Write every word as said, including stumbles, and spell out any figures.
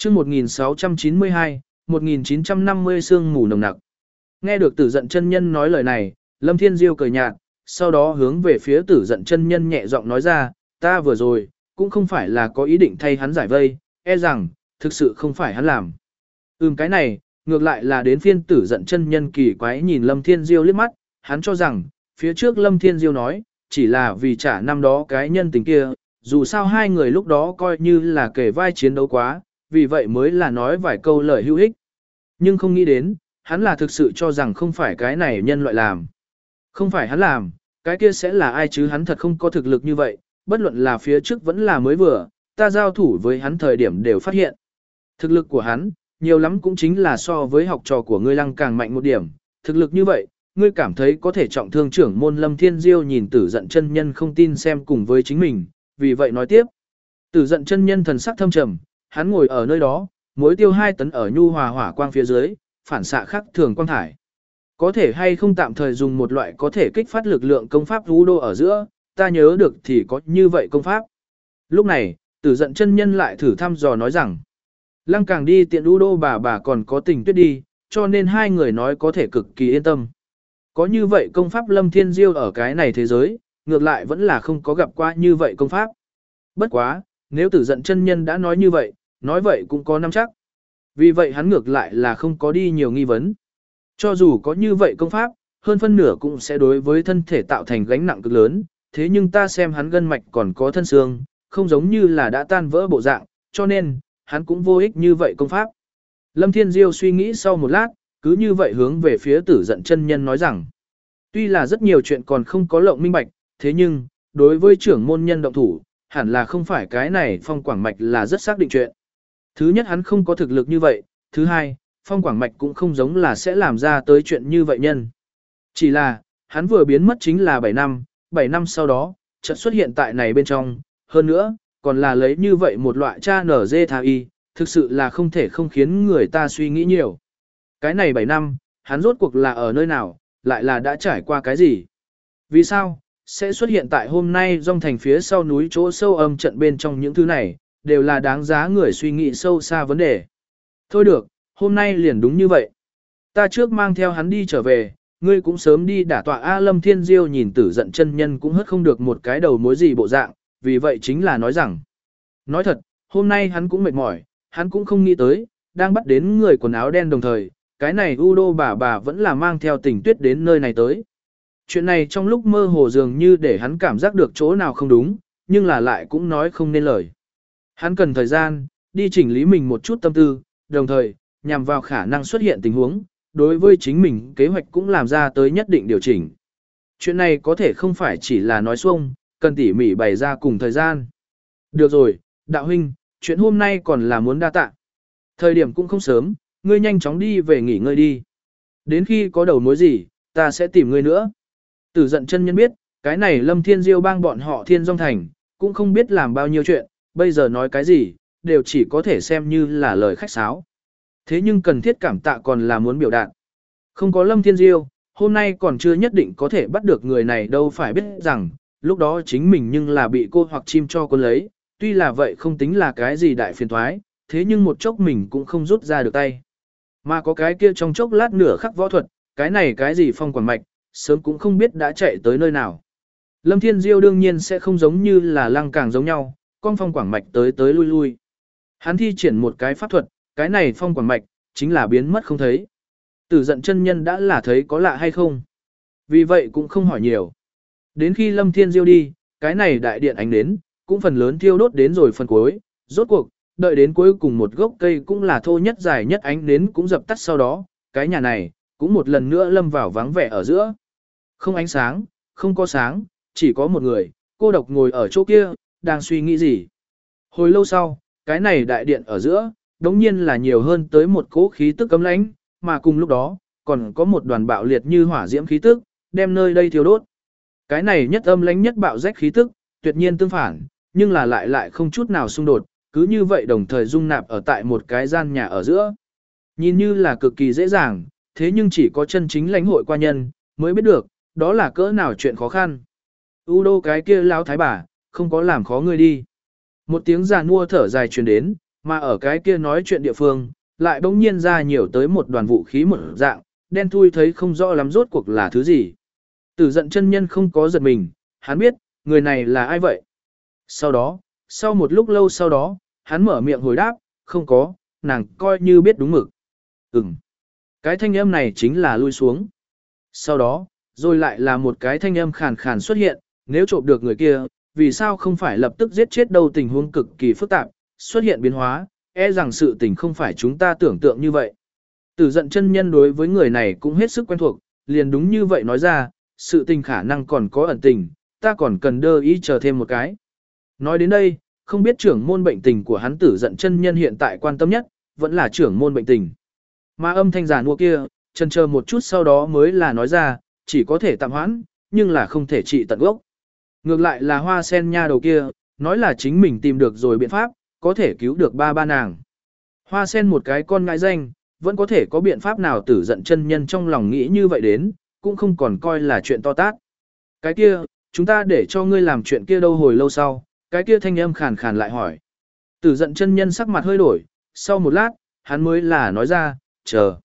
chương một nghìn sáu trăm chín mươi hai, một nghìn chín trăm năm mươi sương mù nồng nặc. Nghe được Tử Dận chân nhân nói lời này, Lâm Thiên Diêu cười nhạt, sau đó hướng về phía Tử Dận chân nhân nhẹ giọng nói ra, ta vừa rồi, cũng không phải là có ý định thay hắn giải vây, e rằng, thực sự không phải hắn làm. Ừm cái này, ngược lại là đến phiên Tử Dận chân nhân kỳ quái nhìn Lâm Thiên Diêu liếc mắt, hắn cho rằng, phía trước Lâm Thiên Diêu nói, chỉ là vì trả năm đó cái nhân tình kia, dù sao hai người lúc đó coi như là kể vai chiến đấu quá, vì vậy mới là nói vài câu lời hữu ích. Nhưng không nghĩ đến, hắn là thực sự cho rằng không phải cái này nhân loại làm. Không phải hắn làm, cái kia sẽ là ai chứ, hắn thật không có thực lực như vậy, bất luận là phía trước vẫn là mới vừa, ta giao thủ với hắn thời điểm đều phát hiện. Thực lực của hắn, nhiều lắm cũng chính là so với học trò của ngươi Lăng càng mạnh một điểm, thực lực như vậy, ngươi cảm thấy có thể trọng thương trưởng môn Lâm Thiên Diêu nhìn Tử Dận chân nhân không tin xem cùng với chính mình, vì vậy nói tiếp. Tử Dận chân nhân thần sắc thâm trầm, hắn ngồi ở nơi đó, muối tiêu hai tấn ở nhu hòa hỏa quang phía dưới, phản xạ khắc thường quang thải. Có thể hay không tạm thời dùng một loại có thể kích phát lực lượng công pháp vũ đô ở giữa, ta nhớ được thì có như vậy công pháp. Lúc này, Tử Dận chân nhân lại thử thăm dò nói rằng, Lăng càng đi tiện vũ đô bà bà còn có tình tuyết đi, cho nên hai người nói có thể cực kỳ yên tâm. Có như vậy công pháp Lâm Thiên Diêu ở cái này thế giới, ngược lại vẫn là không có gặp qua như vậy công pháp. Bất quá, nếu Tử Dận chân nhân đã nói như vậy, nói vậy cũng có nắm chắc. Vì vậy hắn ngược lại là không có đi nhiều nghi vấn. Cho dù có như vậy công pháp, hơn phân nửa cũng sẽ đối với thân thể tạo thành gánh nặng cực lớn, thế nhưng ta xem hắn gân mạch còn có thân xương, không giống như là đã tan vỡ bộ dạng, cho nên, hắn cũng vô ích như vậy công pháp. Lâm Thiên Diêu suy nghĩ sau một lát, cứ như vậy hướng về phía Tử Dận chân nhân nói rằng, tuy là rất nhiều chuyện còn không có lộng minh bạch, thế nhưng, đối với trưởng môn nhân động thủ, hẳn là không phải cái này Phong Quảng Mạch là rất xác định chuyện. Thứ nhất hắn không có thực lực như vậy, thứ hai, Phong Quảng Mạch cũng không giống là sẽ làm ra tới chuyện như vậy nhân. Chỉ là, hắn vừa biến mất chính là bảy năm, bảy năm sau đó, chợt xuất hiện tại này bên trong, hơn nữa, còn là lấy như vậy một loại cha nở dê thà y, thực sự là không thể không khiến người ta suy nghĩ nhiều. Cái này bảy năm, hắn rốt cuộc là ở nơi nào, lại là đã trải qua cái gì? Vì sao, sẽ xuất hiện tại hôm nay dòng thành phía sau núi chỗ sâu âm trận bên trong những thứ này, đều là đáng giá người suy nghĩ sâu xa vấn đề. Thôi được, hôm nay liền đúng như vậy. Ta trước mang theo hắn đi trở về, ngươi cũng sớm đi đả tọa A Lâm Thiên Diêu nhìn Tử Dận chân nhân cũng hất không được một cái đầu mối gì bộ dạng, vì vậy chính là nói rằng. Nói thật, hôm nay hắn cũng mệt mỏi, hắn cũng không nghĩ tới, đang bắt đến người quần áo đen đồng thời, cái này U Đô bà bà vẫn là mang theo Tình Tuyết đến nơi này tới. Chuyện này trong lúc mơ hồ dường như để hắn cảm giác được chỗ nào không đúng, nhưng là lại cũng nói không nên lời. Hắn cần thời gian, đi chỉnh lý mình một chút tâm tư, đồng thời, nhằm vào khả năng xuất hiện tình huống, đối với chính mình kế hoạch cũng làm ra tới nhất định điều chỉnh. Chuyện này có thể không phải chỉ là nói xuông, cần tỉ mỉ bày ra cùng thời gian. Được rồi, đạo huynh, chuyện hôm nay còn là muốn đa tạ. Thời điểm cũng không sớm, ngươi nhanh chóng đi về nghỉ ngơi đi. Đến khi có đầu mối gì, ta sẽ tìm ngươi nữa. Tử Dận chân nhân biết, cái này Lâm Thiên Diêu bang bọn họ Thiên Dung Thành, cũng không biết làm bao nhiêu chuyện, bây giờ nói cái gì, đều chỉ có thể xem như là lời khách sáo. Thế nhưng cần thiết cảm tạ còn là muốn biểu đạt. Không có Lâm Thiên Diêu, hôm nay còn chưa nhất định có thể bắt được người này đâu, phải biết rằng, lúc đó chính mình nhưng là bị cô hoặc chim cho con lấy, tuy là vậy không tính là cái gì đại phiền thoái, thế nhưng một chốc mình cũng không rút ra được tay. Mà có cái kia trong chốc lát nửa khắc võ thuật, cái này cái gì Phong Quảng Mạch, sớm cũng không biết đã chạy tới nơi nào. Lâm Thiên Diêu đương nhiên sẽ không giống như là Lăng Càng giống nhau, con Phong Quảng Mạch tới tới lui lui. Hắn thi triển một cái pháp thuật, cái này Phong Quảng Mạch, chính là biến mất không thấy. Tử Dận chân nhân đã là thấy có lạ hay không. Vì vậy cũng không hỏi nhiều. Đến khi Lâm Thiên Diêu đi, cái này đại điện ánh đến, cũng phần lớn thiêu đốt đến rồi phần cuối. Rốt cuộc, đợi đến cuối cùng một gốc cây cũng là thô nhất dài nhất ánh đến cũng dập tắt sau đó, cái nhà này, cũng một lần nữa lâm vào vắng vẻ ở giữa. Không ánh sáng, không có sáng, chỉ có một người, cô độc ngồi ở chỗ kia, đang suy nghĩ gì. Hồi lâu sau, cái này đại điện ở giữa, đống nhiên là nhiều hơn tới một cỗ khí tức cấm lãnh, mà cùng lúc đó, còn có một đoàn bạo liệt như hỏa diễm khí tức, đem nơi đây thiêu đốt. Cái này nhất âm lãnh nhất bạo rách khí tức, tuyệt nhiên tương phản, nhưng là lại lại không chút nào xung đột, cứ như vậy đồng thời dung nạp ở tại một cái gian nhà ở giữa. Nhìn như là cực kỳ dễ dàng, thế nhưng chỉ có chân chính lãnh hội qua nhân, mới biết được, đó là cỡ nào chuyện khó khăn. U Đô cái kia lão thái bà, không có làm khó ngươi đi. Một tiếng già nua thở dài truyền đến, Mà ở cái kia nói chuyện địa phương, lại bỗng nhiên ra nhiều tới một đoàn vũ khí một dạng, đen thui thấy không rõ lắm rốt cuộc là thứ gì. Tử giận chân nhân không có giật mình, hắn biết, người này là ai vậy. Sau đó, sau một lúc lâu sau đó, hắn mở miệng hồi đáp, không có, nàng coi như biết đúng mực. Ừm. Cái thanh âm này chính là lui xuống. Sau đó, rồi lại là một cái thanh âm khàn khàn xuất hiện, nếu trộm được người kia, vì sao không phải lập tức giết chết đâu, tình huống cực kỳ phức tạp, xuất hiện biến hóa, e rằng sự tình không phải chúng ta tưởng tượng như vậy. Tử giận chân nhân đối với người này cũng hết sức quen thuộc, liền đúng như vậy nói ra, sự tình khả năng còn có ẩn tình, ta còn cần đơ ý chờ thêm một cái. Nói đến đây, không biết trưởng môn bệnh tình của hắn tử giận chân nhân hiện tại quan tâm nhất, vẫn là trưởng môn bệnh tình. Mà âm thanh giả nua kia, chần chờ một chút sau đó mới là nói ra, chỉ có thể tạm hoãn, nhưng là không thể trị tận gốc. Ngược lại là hoa sen nha đầu kia, nói là chính mình tìm được rồi biện pháp, có thể cứu được ba ba nàng. Hoa sen một cái con ngại danh, vẫn có thể có biện pháp nào tử giận chân nhân trong lòng nghĩ như vậy đến, cũng không còn coi là chuyện to tát. Cái kia, chúng ta để cho ngươi làm chuyện kia đâu hồi lâu sau, cái kia thanh âm khàn khàn lại hỏi. Tử giận chân nhân sắc mặt hơi đổi, sau một lát, hắn mới là nói ra, chờ.